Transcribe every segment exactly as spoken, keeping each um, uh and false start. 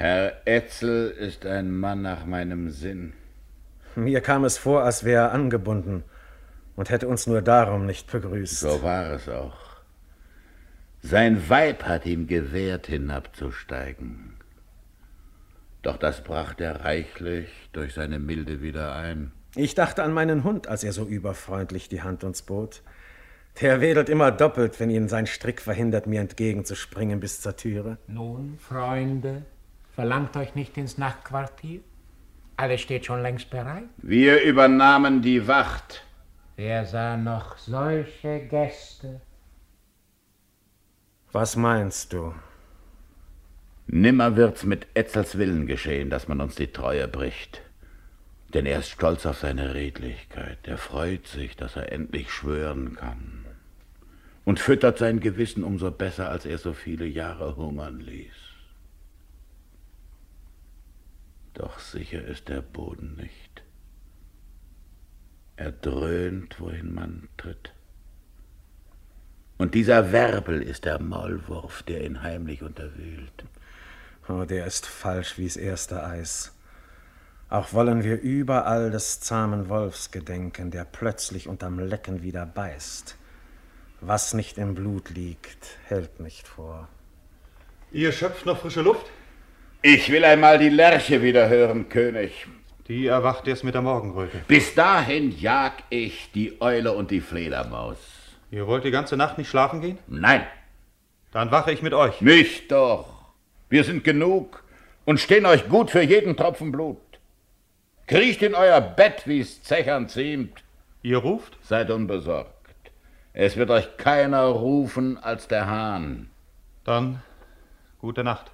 Herr Etzel ist ein Mann nach meinem Sinn. Mir kam es vor, als wäre er angebunden und hätte uns nur darum nicht begrüßt. So war es auch. Sein Weib hat ihm gewährt, hinabzusteigen. Doch das brachte er reichlich durch seine Milde wieder ein. Ich dachte an meinen Hund, als er so überfreundlich die Hand uns bot. Der wedelt immer doppelt, wenn ihn sein Strick verhindert, mir entgegenzuspringen bis zur Türe. Nun, Freunde, verlangt euch nicht ins Nachtquartier? Alles steht schon längst bereit. Wir übernahmen die Wacht. Wer sah noch solche Gäste? Was meinst du? Nimmer wird's mit Etzels Willen geschehen, dass man uns die Treue bricht. Denn er ist stolz auf seine Redlichkeit. Er freut sich, dass er endlich schwören kann. Und füttert sein Gewissen umso besser, als er so viele Jahre hungern ließ. Doch sicher ist der Boden nicht. Er dröhnt, wohin man tritt. Und dieser Werbel ist der Maulwurf, der ihn heimlich unterwühlt. Oh, der ist falsch wie's erste Eis. Auch wollen wir überall des zahmen Wolfs gedenken, der plötzlich unterm Lecken wieder beißt. Was nicht im Blut liegt, hält nicht vor. Ihr schöpft noch frische Luft? Ich will einmal die Lerche wieder hören, König. Die erwacht erst mit der Morgenröte. Bis dahin jag ich die Eule und die Fledermaus. Ihr wollt die ganze Nacht nicht schlafen gehen? Nein. Dann wache ich mit euch. Nicht doch. Wir sind genug und stehen euch gut für jeden Tropfen Blut. Kriecht in euer Bett, wie's Zechern ziemt. Ihr ruft? Seid unbesorgt. Es wird euch keiner rufen als der Hahn. Dann gute Nacht.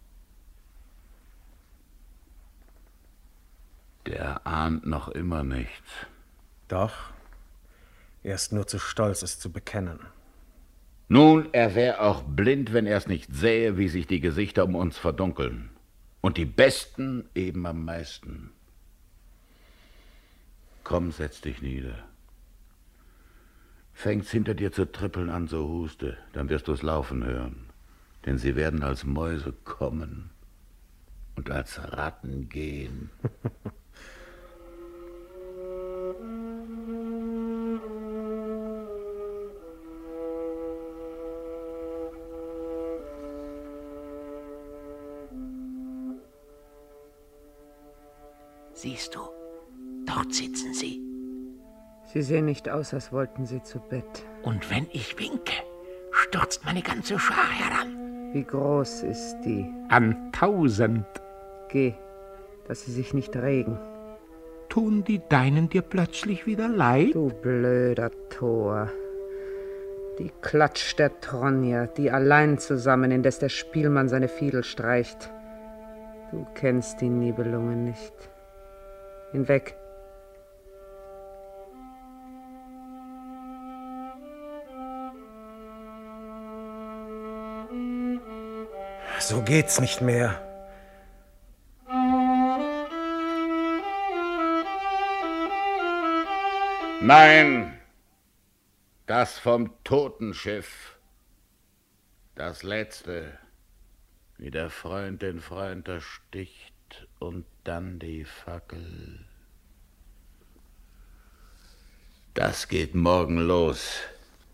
Der ahnt noch immer nichts. Doch, er ist nur zu stolz, es zu bekennen. Nun, er wär auch blind, wenn er's nicht sähe, wie sich die Gesichter um uns verdunkeln. Und die Besten eben am meisten. Komm, setz dich nieder. Fängt's hinter dir zu trippeln an, so huste, dann wirst du's laufen hören. Denn sie werden als Mäuse kommen und als Ratten gehen. Siehst du, dort sitzen sie. Sie sehen nicht aus, als wollten sie zu Bett. Und wenn ich winke, stürzt meine ganze Schar heran. Wie groß ist die? An tausend. Geh, dass sie sich nicht regen. Tun die Deinen dir plötzlich wieder leid? Du blöder Tor. Die Klatsch der Tronjer, die allein zusammen, indes der Spielmann seine Fiedel streicht. Du kennst die Nibelungen nicht. Hinweg. So geht's nicht mehr. Nein, das vom Totenschiff. Das letzte, wie der Freund den Freund ersticht und dann die Fackel. Das geht morgen los.